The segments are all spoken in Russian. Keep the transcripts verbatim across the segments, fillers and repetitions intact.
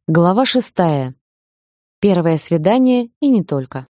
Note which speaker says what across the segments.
Speaker 1: Глава шестая. Первое свидание и не только.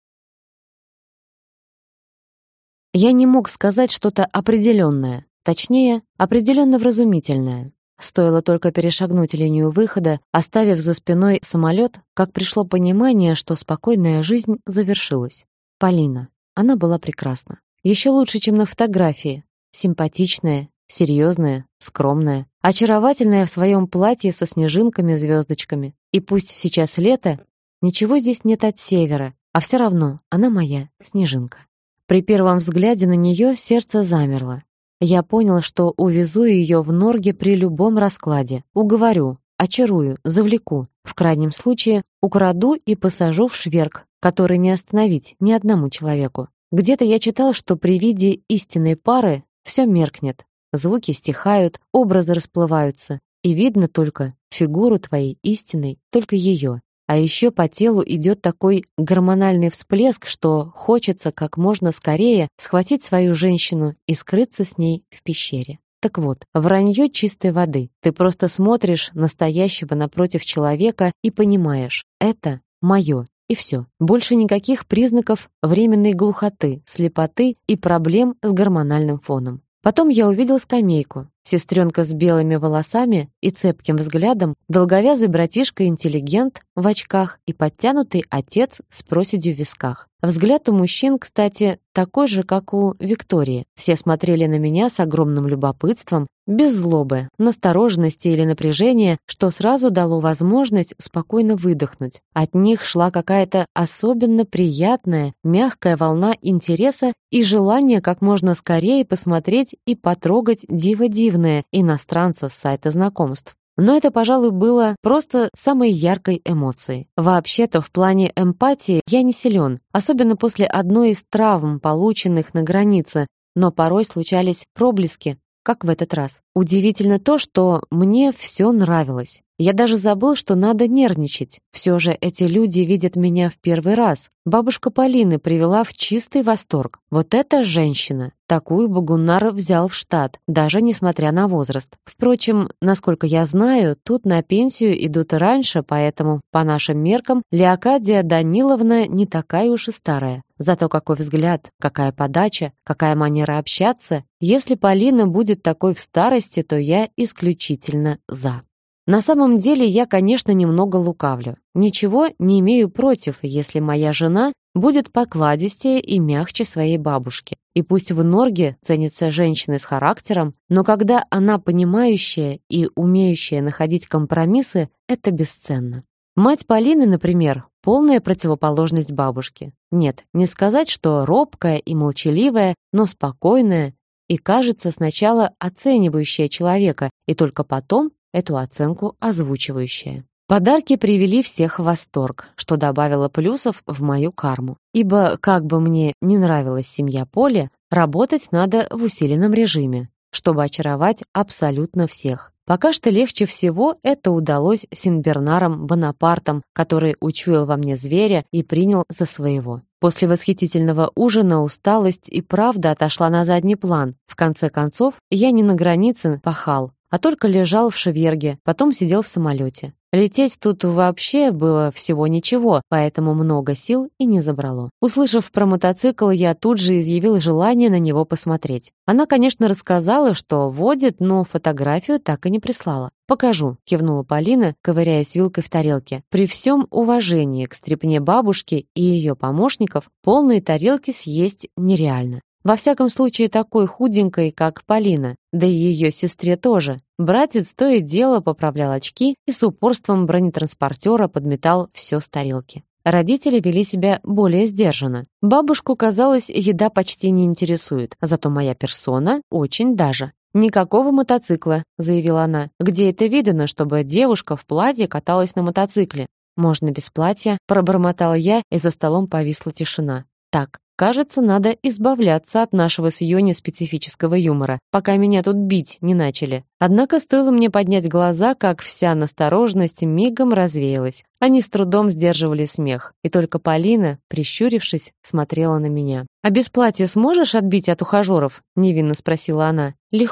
Speaker 1: Я не мог сказать что-то определенное, точнее, определенно вразумительное. Стоило только перешагнуть линию выхода, оставив за спиной самолет, как пришло понимание, что спокойная жизнь завершилась. Полина. Она была прекрасна. Еще лучше, чем на фотографии. Симпатичная, серьезная, скромная, очаровательная в своем платье со снежинками-звездочками. И пусть сейчас лето, ничего здесь нет от севера, а все равно она моя снежинка. При первом взгляде на нее сердце замерло. Я понял, что увезу ее в Норге при любом раскладе, уговорю, очарую, завлеку, в крайнем случае украду и посажу в шверг, который не остановить ни одному человеку. Где-то я читал, что при виде истинной пары все меркнет, звуки стихают, образы расплываются, и видно только фигуру твоей истинной, только ее. А еще по телу идет такой гормональный всплеск, что хочется как можно скорее схватить свою женщину и скрыться с ней в пещере. Так вот, вранье чистой воды. Ты просто смотришь настоящего напротив человека и понимаешь, это мое. И все. Больше никаких признаков временной глухоты, слепоты и проблем с гормональным фоном. Потом я увидел скамейку. Сестренка с белыми волосами и цепким взглядом, долговязый братишка-интеллигент в очках и подтянутый отец с проседью в висках. Взгляд у мужчин, кстати, такой же, как у Виктории. Все смотрели на меня с огромным любопытством, без злобы, настороженности или напряжения, что сразу дало возможность спокойно выдохнуть. От них шла какая-то особенно приятная, мягкая волна интереса и желания как можно скорее посмотреть и потрогать диво-дивное иностранца с сайта знакомств. Но это, пожалуй, было просто самой яркой эмоцией. Вообще-то, в плане эмпатии я не силен, особенно после одной из травм, полученных на границе, но порой случались проблески, как в этот раз. Удивительно то, что мне все нравилось. Я даже забыл, что надо нервничать. Все же эти люди видят меня в первый раз. Бабушка Полины привела в чистый восторг. Вот эта женщина! Такую Багунар взял в штат, даже несмотря на возраст. Впрочем, насколько я знаю, тут на пенсию идут раньше, поэтому, по нашим меркам, Леокадия Даниловна не такая уж и старая. Зато какой взгляд, какая подача, какая манера общаться. Если Полина будет такой в старости, то я исключительно за. На самом деле я, конечно, немного лукавлю. Ничего не имею против, если моя жена будет покладистее и мягче своей бабушки. И пусть в Норге ценится женщина с характером, но когда она понимающая и умеющая находить компромиссы, это бесценно. Мать Полины, например, полная противоположность бабушке. Нет, не сказать, что робкая и молчаливая, но спокойная и, кажется, сначала оценивающая человека, и только потом эту оценку озвучивающая. Подарки привели всех в восторг, что добавило плюсов в мою карму. Ибо, как бы мне не нравилась семья Поли, работать надо в усиленном режиме, чтобы очаровать абсолютно всех. Пока что легче всего это удалось Синбернаром Бонапартом, который учуял во мне зверя и принял за своего. После восхитительного ужина усталость и правда отошла на задний план. В конце концов, я не на границе пахал, а только лежал в шверге, потом сидел в самолете. Лететь тут вообще было всего ничего, поэтому много сил и не забрало. Услышав про мотоцикл, я тут же изъявил желание на него посмотреть. Она, конечно, рассказала, что водит, но фотографию так и не прислала. «Покажу», — кивнула Полина, ковыряясь вилкой в тарелке. При всем уважении к стряпне бабушки и ее помощников, полные тарелки съесть нереально. Во всяком случае, такой худенькой, как Полина, да и ее сестре тоже. Братец то и дело поправлял очки и с упорством бронетранспортера подметал все с тарелки. Родители вели себя более сдержанно. Бабушку, казалось, еда почти не интересует, зато моя персона очень даже. «Никакого мотоцикла», — заявила она. «Где это видано, чтобы девушка в платье каталась на мотоцикле?» «Можно без платья», — пробормотала я, и за столом повисла тишина. «Так, кажется, надо избавляться от нашего с Йони специфического юмора, пока меня тут бить не начали». Однако стоило мне поднять глаза, как вся настороженность мигом развеялась. Они с трудом сдерживали смех, и только Полина, прищурившись, смотрела на меня. «А без платья сможешь отбить от ухажеров?» — невинно спросила она. «Легко.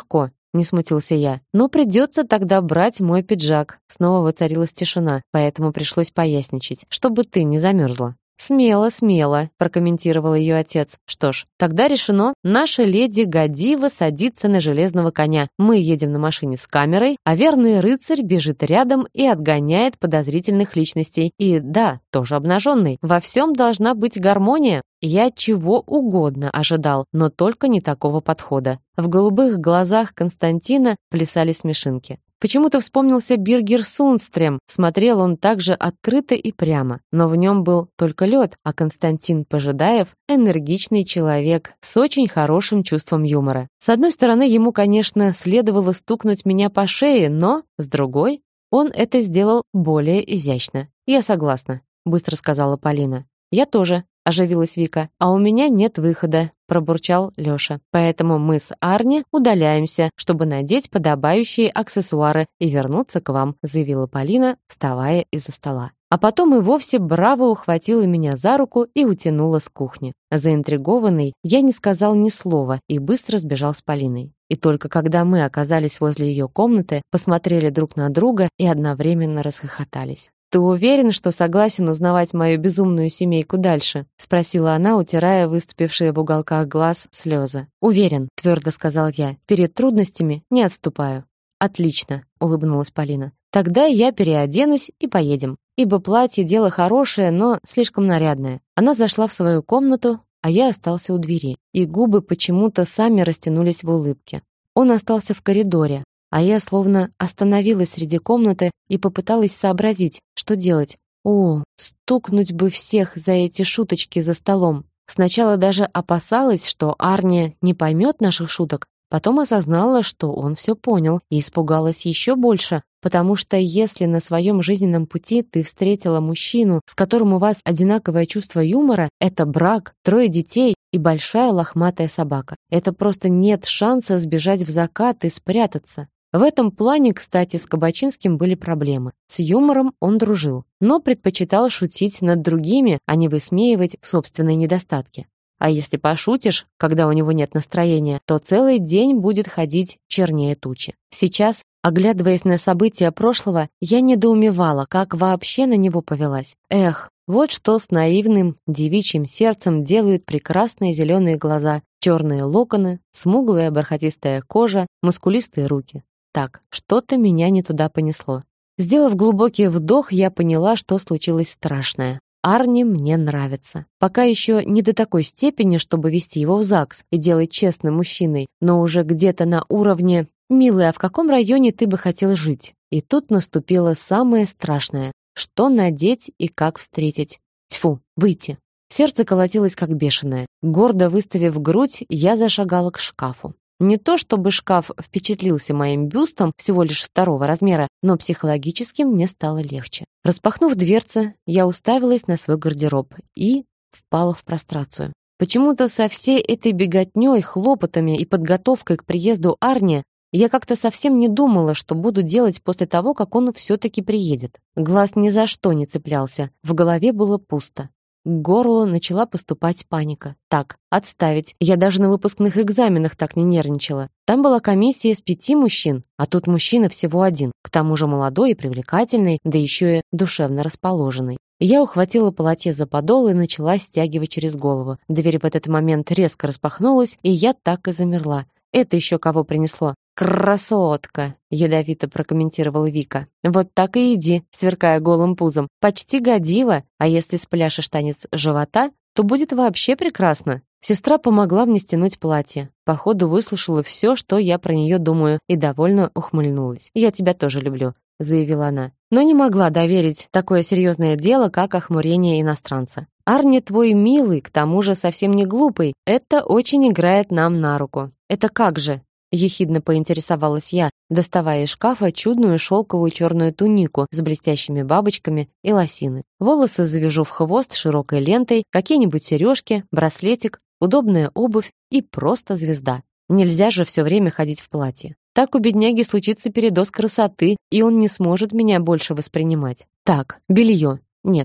Speaker 1: не смутился я. Но придется тогда брать мой пиджак. Снова воцарилась тишина, поэтому пришлось поясничать, чтобы ты не замерзла. «Смело, смело», — прокомментировал ее отец. «Что ж, тогда решено. Наша леди Гадива садится на железного коня. Мы едем на машине с камерой, а верный рыцарь бежит рядом и отгоняет подозрительных личностей. И да, тоже обнаженный. Во всем должна быть гармония». Я чего угодно ожидал, но только не такого подхода. В голубых глазах Константина плясали смешинки. Почему-то вспомнился Биргер Сундстрем. Смотрел он также открыто и прямо, но в нем был только лед, а Константин Пожидаев — энергичный человек с очень хорошим чувством юмора. С одной стороны, ему, конечно, следовало стукнуть меня по шее, но, с другой, он это сделал более изящно. «Я согласна», — быстро сказала Полина. «Я тоже», — оживилась Вика. «А у меня нет выхода», — пробурчал Лёша. «Поэтому мы с Арни удаляемся, чтобы надеть подобающие аксессуары и вернуться к вам», — заявила Полина, вставая из-за стола. А потом и вовсе браво ухватила меня за руку и утянула с кухни. Заинтригованный, я не сказал ни слова и быстро сбежал с Полиной. И только когда мы оказались возле ее комнаты, посмотрели друг на друга и одновременно расхохотались. «Ты уверен, что согласен узнавать мою безумную семейку дальше?» — спросила она, утирая выступившие в уголках глаз слезы. «Уверен», — твердо сказал я. «Перед трудностями не отступаю». «Отлично», — улыбнулась Полина. «Тогда я переоденусь и поедем. Ибо платье — дело хорошее, но слишком нарядное». Она зашла в свою комнату, а я остался у двери, и губы почему-то сами растянулись в улыбке. Он остался в коридоре, а я словно остановилась среди комнаты и попыталась сообразить, что делать. О, стукнуть бы всех за эти шуточки за столом. Сначала даже опасалась, что Арни не поймет наших шуток, потом осознала, что он все понял, и испугалась еще больше, потому что если на своем жизненном пути ты встретила мужчину, с которым у вас одинаковое чувство юмора, это брак, трое детей и большая лохматая собака. Это просто нет шанса сбежать в закат и спрятаться. В этом плане, кстати, с Кабачинским были проблемы. С юмором он дружил, но предпочитал шутить над другими, а не высмеивать собственные недостатки. А если пошутишь, когда у него нет настроения, то целый день будет ходить чернее тучи. Сейчас, оглядываясь на события прошлого, я недоумевала, как вообще на него повелась. Эх, вот что с наивным девичьим сердцем делают прекрасные зеленые глаза, черные локоны, смуглая бархатистая кожа, мускулистые руки. Так, что-то меня не туда понесло. Сделав глубокий вдох, я поняла, что случилось страшное. Арни мне нравится. Пока еще не до такой степени, чтобы вести его в ЗАГС и делать честным мужчиной, но уже где-то на уровне «Милый, а в каком районе ты бы хотел жить?» И тут наступило самое страшное. Что надеть и как встретить? Тьфу, выйти. Сердце колотилось как бешеное. Гордо выставив грудь, я зашагала к шкафу. Не то чтобы шкаф впечатлился моим бюстом всего лишь второго размера, но психологически мне стало легче. Распахнув дверцы, я уставилась на свой гардероб и впала в прострацию. Почему-то со всей этой беготней, хлопотами и подготовкой к приезду Арни я как-то совсем не думала, что буду делать после того, как он все-таки приедет. Глаз ни за что не цеплялся, в голове было пусто. К горлу начала поступать паника. Так, отставить. Я даже на выпускных экзаменах так не нервничала. Там была комиссия из пяти мужчин, а тут мужчина всего один. К тому же молодой и привлекательный, да еще и душевно расположенный. Я ухватила полотенце за подол и начала стягивать через голову. Дверь в этот момент резко распахнулась, и я так и замерла. Это еще кого принесло? «Красотка!» — ядовито прокомментировала Вика. «Вот так и иди, сверкая голым пузом. Почти годила, а если спляшешь танец живота, то будет вообще прекрасно». Сестра помогла мне стянуть платье. Походу, выслушала все, что я про нее думаю, и довольно ухмыльнулась. «Я тебя тоже люблю», — заявила она. Но не могла доверить такое серьезное дело, как охмурение иностранца. «Арни твой милый, к тому же совсем не глупый. Это очень играет нам на руку». «Это как же?» — ехидно поинтересовалась я, доставая из шкафа чудную шелковую черную тунику с блестящими бабочками и лосины. Волосы завяжу в хвост широкой лентой, какие-нибудь сережки, браслетик, удобная обувь и просто звезда. Нельзя же все время ходить в платье. Так у бедняги случится передоз красоты, и он не сможет меня больше воспринимать. Так, белье. Нет,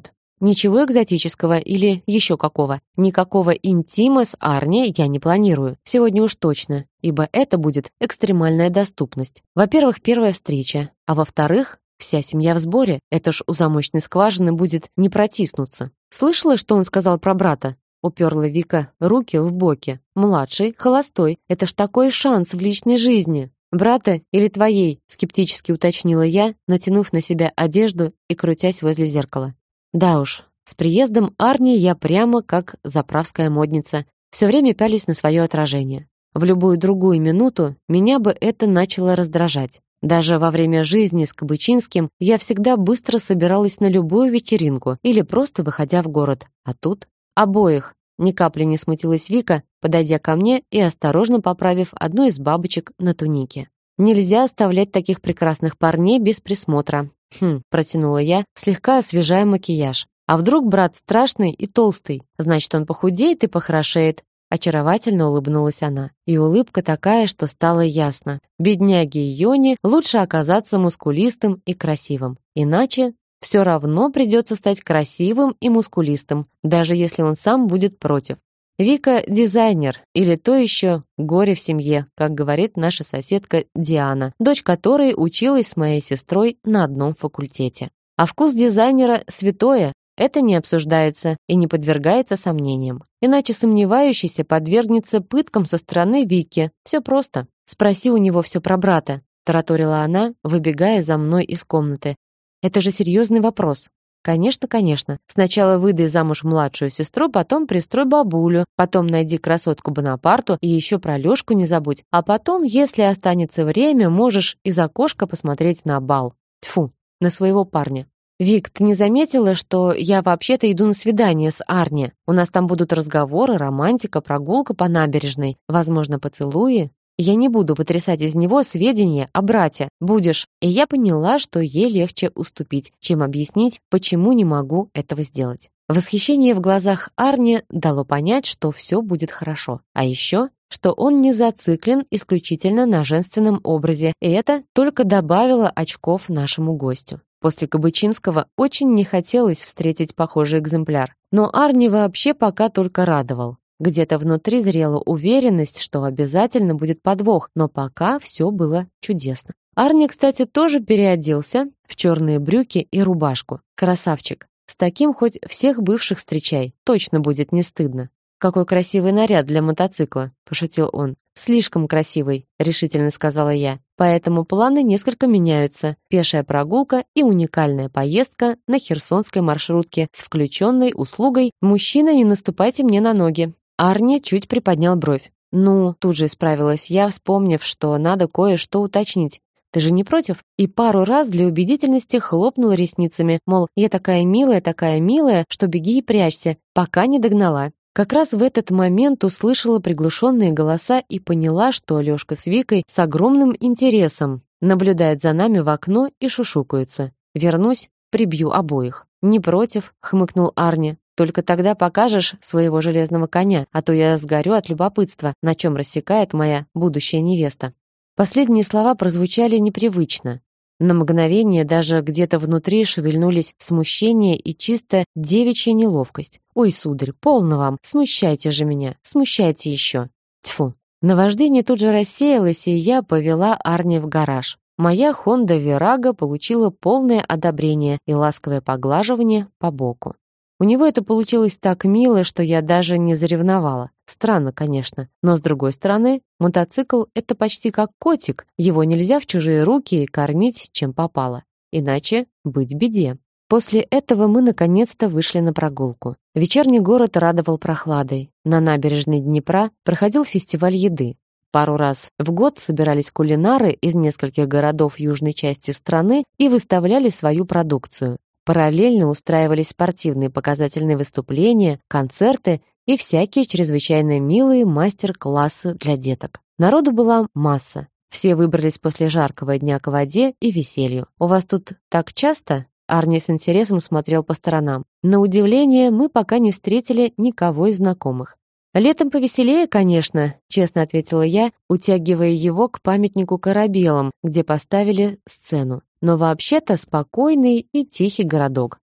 Speaker 1: Ничего экзотического или еще какого. Никакого интима с Арни я не планирую. Сегодня уж точно, ибо это будет экстремальная доступность. Во-первых, первая встреча, а во-вторых, вся семья в сборе. Это ж у замочной скважины будет не протиснуться. Слышала, что он сказал про брата? Уперла Вика руки в боки. Младший, холостой. Это ж такой шанс в личной жизни. Брата или твоей? Скептически уточнила я, натянув на себя одежду и крутясь возле зеркала. Да уж, с приездом Арни я прямо как заправская модница. Все время пялюсь на свое отражение. В любую другую минуту меня бы это начало раздражать. Даже во время жизни с Кабычинским я всегда быстро собиралась на любую вечеринку или просто выходя в город. А тут обоих. Ни капли не смутилась Вика, подойдя ко мне и осторожно поправив одну из бабочек на тунике. Нельзя оставлять таких прекрасных парней без присмотра. Хм, протянула я, слегка освежая макияж. А вдруг брат страшный и толстый? Значит, он похудеет и похорошеет. Очаровательно улыбнулась она. И улыбка такая, что стало ясно. Бедняге Йоне лучше оказаться мускулистым и красивым. Иначе все равно придется стать красивым и мускулистым, даже если он сам будет против. Вика – дизайнер, или то еще горе в семье, как говорит наша соседка Диана, дочь которой училась с моей сестрой на одном факультете. А вкус дизайнера – святое, это не обсуждается и не подвергается сомнениям. Иначе сомневающийся подвергнется пыткам со стороны Вики. Все просто. Спроси у него все про брата, тараторила она, выбегая за мной из комнаты. Это же серьезный вопрос. Конечно, конечно. Сначала выдай замуж младшую сестру, потом пристрой бабулю, потом найди красотку Бонапарту и еще про Лёшку не забудь. А потом, если останется время, можешь из окошка посмотреть на бал. Тьфу, на своего парня. Вик, ты не заметила, что я вообще-то иду на свидание с Арни? У нас там будут разговоры, романтика, прогулка по набережной, возможно, поцелуи. Я не буду вытрясать из него сведения о брате. Будешь. И я поняла, что ей легче уступить, чем объяснить, почему не могу этого сделать. Восхищение в глазах Арни дало понять, что все будет хорошо. А еще, что он не зациклен исключительно на женственном образе, и это только добавило очков нашему гостю. После Кабычинского очень не хотелось встретить похожий экземпляр. Но Арни вообще пока только радовал. Где-то внутри зрела уверенность, что обязательно будет подвох, но пока все было чудесно. Арни, кстати, тоже переоделся в черные брюки и рубашку. Красавчик. С таким хоть всех бывших встречай, точно будет не стыдно. «Какой красивый наряд для мотоцикла», — пошутил он. «Слишком красивый», — решительно сказала я. «Поэтому планы несколько меняются. Пешая прогулка и уникальная поездка на херсонской маршрутке с включенной услугой «Мужчина, не наступайте мне на ноги». Арни чуть приподнял бровь. «Ну», — тут же исправилась я, вспомнив, что надо кое-что уточнить. «Ты же не против?» И пару раз для убедительности хлопнула ресницами, мол, я такая милая, такая милая, что беги и прячься, пока не догнала. Как раз в этот момент услышала приглушенные голоса и поняла, что Лёшка с Викой с огромным интересом наблюдают за нами в окно и шушукаются. «Вернусь, прибью обоих». «Не против», — хмыкнул Арни. «Только тогда покажешь своего железного коня, а то я сгорю от любопытства, на чем рассекает моя будущая невеста». Последние слова прозвучали непривычно. На мгновение даже где-то внутри шевельнулись смущение и чисто девичья неловкость. «Ой, сударь, полно вам, смущайте же меня, смущайте еще». Тьфу. Наваждение тут же рассеялось, и я повела Арни в гараж. Моя Honda Virago получила полное одобрение и ласковое поглаживание по боку. У него это получилось так мило, что я даже не заревновала. Странно, конечно, но с другой стороны, мотоцикл — это почти как котик, его нельзя в чужие руки кормить, чем попало. Иначе быть беде. После этого мы наконец-то вышли на прогулку. Вечерний город радовал прохладой. На набережной Днепра проходил фестиваль еды. Пару раз в год собирались кулинары из нескольких городов южной части страны и выставляли свою продукцию. Параллельно устраивались спортивные показательные выступления, концерты и всякие чрезвычайно милые мастер-классы для деток. Народу была масса. Все выбрались после жаркого дня к воде и веселью. «У вас тут так часто?» Арни с интересом смотрел по сторонам. На удивление, мы пока не встретили никого из знакомых. «Летом повеселее, конечно», — честно ответила я, утягивая его к памятнику корабелам, где поставили сцену. «Но вообще-то спокойный и тихий городок.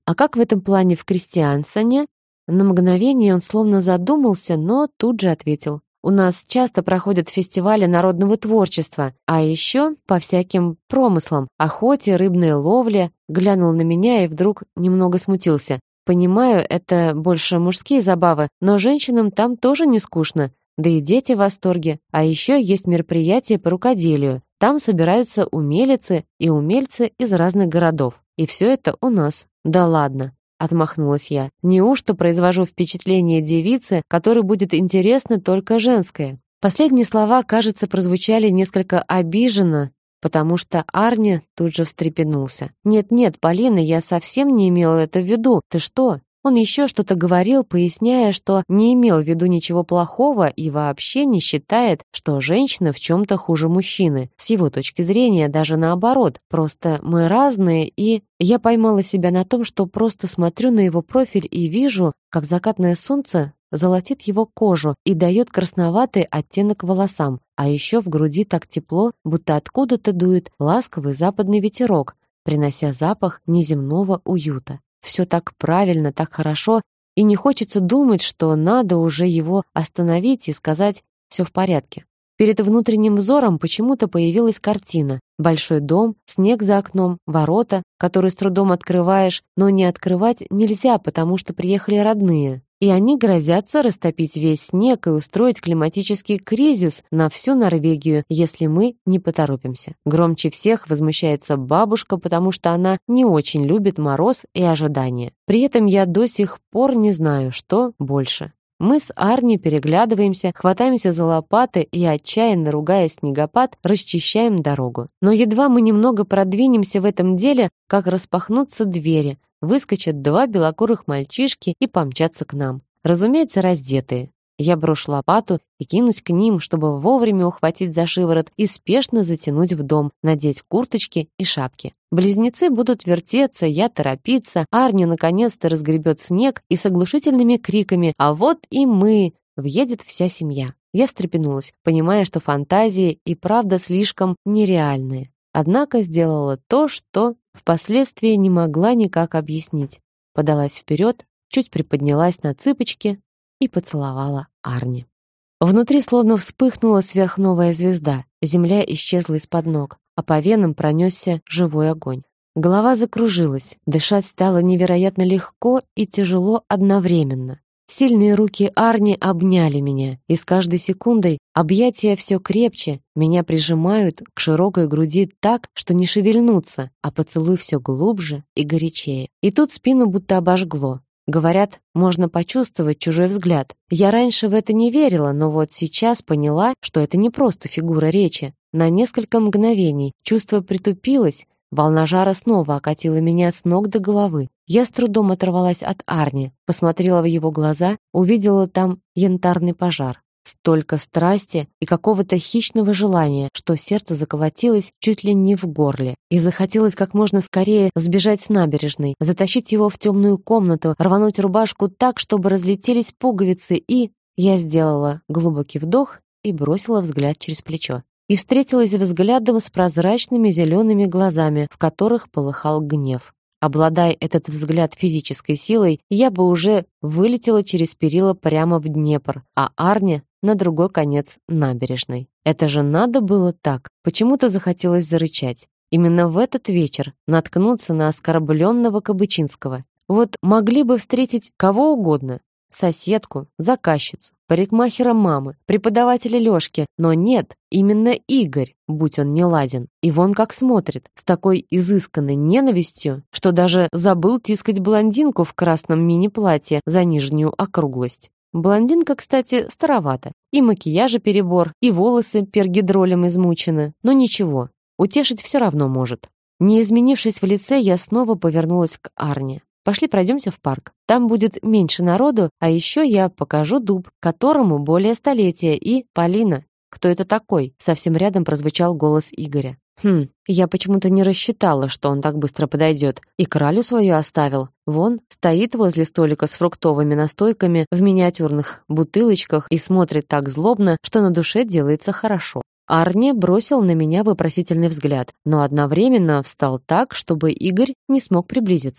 Speaker 1: А как в этом плане в Кристиансоне? На мгновение он словно задумался, но тут же ответил. У нас часто проходят фестивали народного творчества, а еще по всяким промыслам, охоте, рыбной ловле. Глянул на меня и вдруг немного смутился. Понимаю, это больше мужские забавы, но женщинам там тоже не скучно. Да и дети в восторге. А еще есть мероприятия по рукоделию. Там собираются умелицы и умельцы из разных городов. И все это у нас. Да ладно. Отмахнулась я. Неужто произвожу впечатление девицы, которой будет интересно только женское? Последние слова, кажется, прозвучали несколько обиженно, потому что Арни тут же встрепенулся. «Нет-нет, Полина, я совсем не имела это в виду. Ты что?» Он еще что-то говорил, поясняя, что не имел в виду ничего плохого и вообще не считает, что женщина в чем-то хуже мужчины. С его точки зрения даже наоборот. Просто мы разные, и я поймала себя на том, что просто смотрю на его профиль и вижу, как закатное солнце золотит его кожу и дает красноватый оттенок волосам, а еще в груди так тепло, будто откуда-то дует ласковый западный ветерок, принося запах неземного уюта. Все так правильно, так хорошо, и не хочется думать, что надо уже его остановить и сказать «все в порядке». Перед внутренним взором почему-то появилась картина. Большой дом, снег за окном, ворота, которые с трудом открываешь, но не открывать нельзя, потому что приехали родные. И они грозятся растопить весь снег и устроить климатический кризис на всю Норвегию, если мы не поторопимся. Громче всех возмущается бабушка, потому что она не очень любит мороз и ожидания. При этом я до сих пор не знаю, что больше. Мы с Арни переглядываемся, хватаемся за лопаты и, отчаянно ругая снегопад, расчищаем дорогу. Но едва мы немного продвинемся в этом деле, как распахнутся двери, выскочат два белокурых мальчишки и помчатся к нам. Разумеется, раздетые. Я брошу лопату и кинусь к ним, чтобы вовремя ухватить за шиворот и спешно затянуть в дом, надеть курточки и шапки. Близнецы будут вертеться, я торопиться, Арни наконец-то разгребет снег и с оглушительными криками «А вот и мы!» въедет вся семья. Я встрепенулась, понимая, что фантазии и правда слишком нереальные. Однако сделала то, что впоследствии не могла никак объяснить. Подалась вперед, чуть приподнялась на цыпочки и поцеловала Арни. Внутри словно вспыхнула сверхновая звезда, земля исчезла из-под ног, а по венам пронесся живой огонь. Голова закружилась, дышать стало невероятно легко и тяжело одновременно. Сильные руки Арни обняли меня, и с каждой секундой объятия все крепче, меня прижимают к широкой груди так, что не шевельнуться, а поцелуй все глубже и горячее. И тут спину будто обожгло. Говорят, можно почувствовать чужой взгляд. Я раньше в это не верила, но вот сейчас поняла, что это не просто фигура речи. На несколько мгновений чувство притупилось, волна жара снова окатила меня с ног до головы. Я с трудом оторвалась от Арни, посмотрела в его глаза, увидела там янтарный пожар. Столько страсти и какого-то хищного желания, что сердце заколотилось чуть ли не в горле. И захотелось как можно скорее сбежать с набережной, затащить его в темную комнату, рвануть рубашку так, чтобы разлетелись пуговицы, и... Я сделала глубокий вдох и бросила взгляд через плечо. И встретилась взглядом с прозрачными зелеными глазами, в которых полыхал гнев. Обладая этот взгляд физической силой, я бы уже вылетела через перила прямо в Днепр, а Арни — на другой конец набережной. Это же надо было так. Почему-то захотелось зарычать. Именно в этот вечер наткнуться на оскорбленного Кабычинского. Вот могли бы встретить кого угодно. Соседку, заказчицу, парикмахера мамы, преподавателя Лёшки, но нет, именно Игорь, будь он неладен. И вон как смотрит, с такой изысканной ненавистью, что даже забыл тискать блондинку в красном мини-платье за нижнюю округлость. Блондинка, кстати, старовата. И макияжа перебор, и волосы пергидролем измучены. Но ничего, утешить все равно может. Не изменившись в лице, я снова повернулась к Арне. Пошли пройдемся в парк. Там будет меньше народу, а еще я покажу дуб, которому более столетия, и Полина. Кто это такой? Совсем рядом прозвучал голос Игоря. Хм, я почему-то не рассчитала, что он так быстро подойдет. И кралю свою оставил. Вон, стоит возле столика с фруктовыми настойками в миниатюрных бутылочках и смотрит так злобно, что на душе делается хорошо. Арни бросил на меня вопросительный взгляд, но одновременно встал так, чтобы Игорь не смог приблизиться.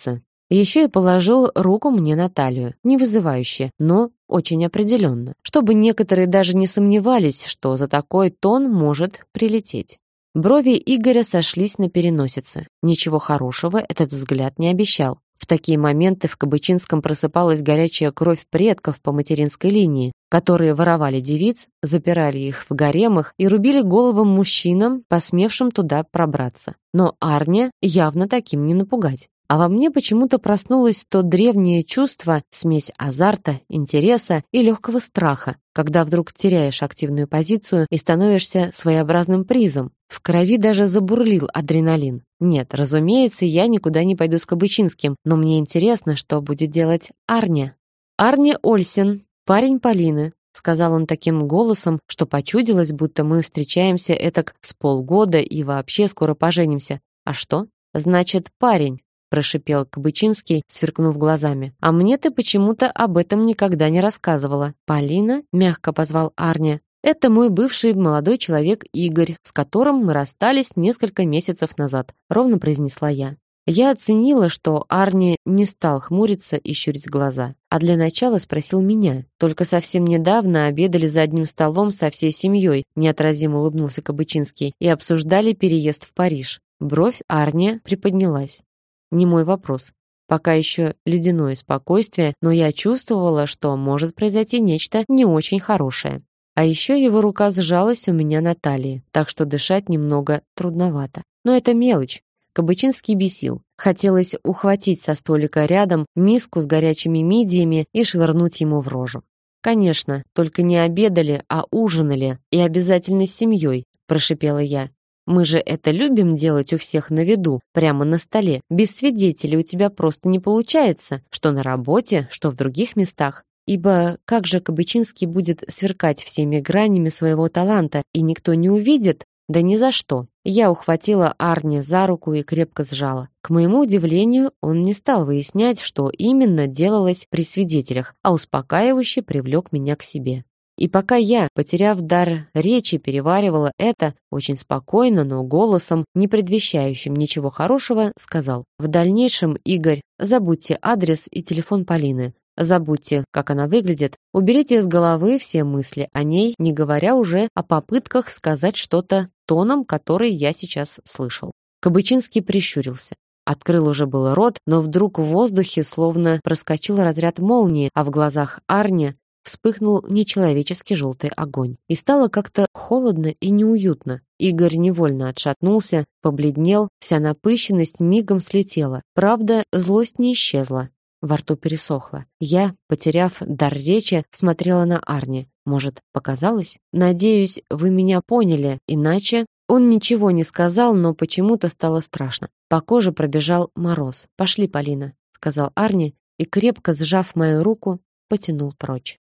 Speaker 1: Еще и положил руку мне на талию, не вызывающе, но очень определенно, чтобы некоторые даже не сомневались, что за такой тон может прилететь. Брови Игоря сошлись на переносице. Ничего хорошего этот взгляд не обещал. В такие моменты в Кабычинском просыпалась горячая кровь предков по материнской линии, которые воровали девиц, запирали их в гаремах и рубили головам мужчинам, посмевшим туда пробраться. Но Арне явно таким не напугать. А во мне почему-то проснулось то древнее чувство, смесь азарта, интереса и легкого страха, когда вдруг теряешь активную позицию и становишься своеобразным призом. В крови даже забурлил адреналин. Нет, разумеется, я никуда не пойду с Кабычинским, но мне интересно, что будет делать Арне. «Арне Ольсен, парень Полины», — сказал он таким голосом, что почудилось, будто мы встречаемся этак с полгода и вообще скоро поженимся. «А что?» «Значит, парень», — прошипел Кабычинский, сверкнув глазами. «А мне ты почему-то об этом никогда не рассказывала». «Полина?» — мягко позвал Арне. «Это мой бывший молодой человек Игорь, с которым мы расстались несколько месяцев назад», — ровно произнесла я. Я оценила, что Арне не стал хмуриться и щурить глаза, а для начала спросил меня. «Только совсем недавно обедали за одним столом со всей семьей», — неотразимо улыбнулся Кабычинский, «и обсуждали переезд в Париж». Бровь Арне приподнялась. Не мой вопрос. Пока еще ледяное спокойствие, но я чувствовала, что может произойти нечто не очень хорошее. А еще его рука сжалась у меня на талии, так что дышать немного трудновато. Но это мелочь. Кабычинский бесил. Хотелось ухватить со столика рядом миску с горячими мидиями и швырнуть ему в рожу. «Конечно, только не обедали, а ужинали, и обязательно с семьей», – прошипела я. «Мы же это любим делать у всех на виду, прямо на столе. Без свидетелей у тебя просто не получается, что на работе, что в других местах. Ибо как же Кабычинский будет сверкать всеми гранями своего таланта, и никто не увидит? Да ни за что». Я ухватила Арне за руку и крепко сжала. К моему удивлению, он не стал выяснять, что именно делалось при свидетелях, а успокаивающе привлек меня к себе. И пока я, потеряв дар речи, переваривала это, очень спокойно, но голосом, не предвещающим ничего хорошего, сказал: «В дальнейшем, Игорь, забудьте адрес и телефон Полины. Забудьте, как она выглядит, уберите из головы все мысли о ней, не говоря уже о попытках сказать что-то тоном, который я сейчас слышал». Кабычинский прищурился. Открыл уже было рот, но вдруг в воздухе словно проскочил разряд молнии, а в глазах Арне вспыхнул нечеловеческий желтый огонь. И стало как-то холодно и неуютно. Игорь невольно отшатнулся, побледнел, вся напыщенность мигом слетела. Правда, злость не исчезла. Во рту пересохло. Я, потеряв дар речи, смотрела на Арне. Может, показалось? Надеюсь, вы меня поняли, иначе... Он ничего не сказал, но почему-то стало страшно. По коже пробежал мороз. «Пошли, Полина», — сказал Арне, и, крепко сжав мою руку, потянул прочь.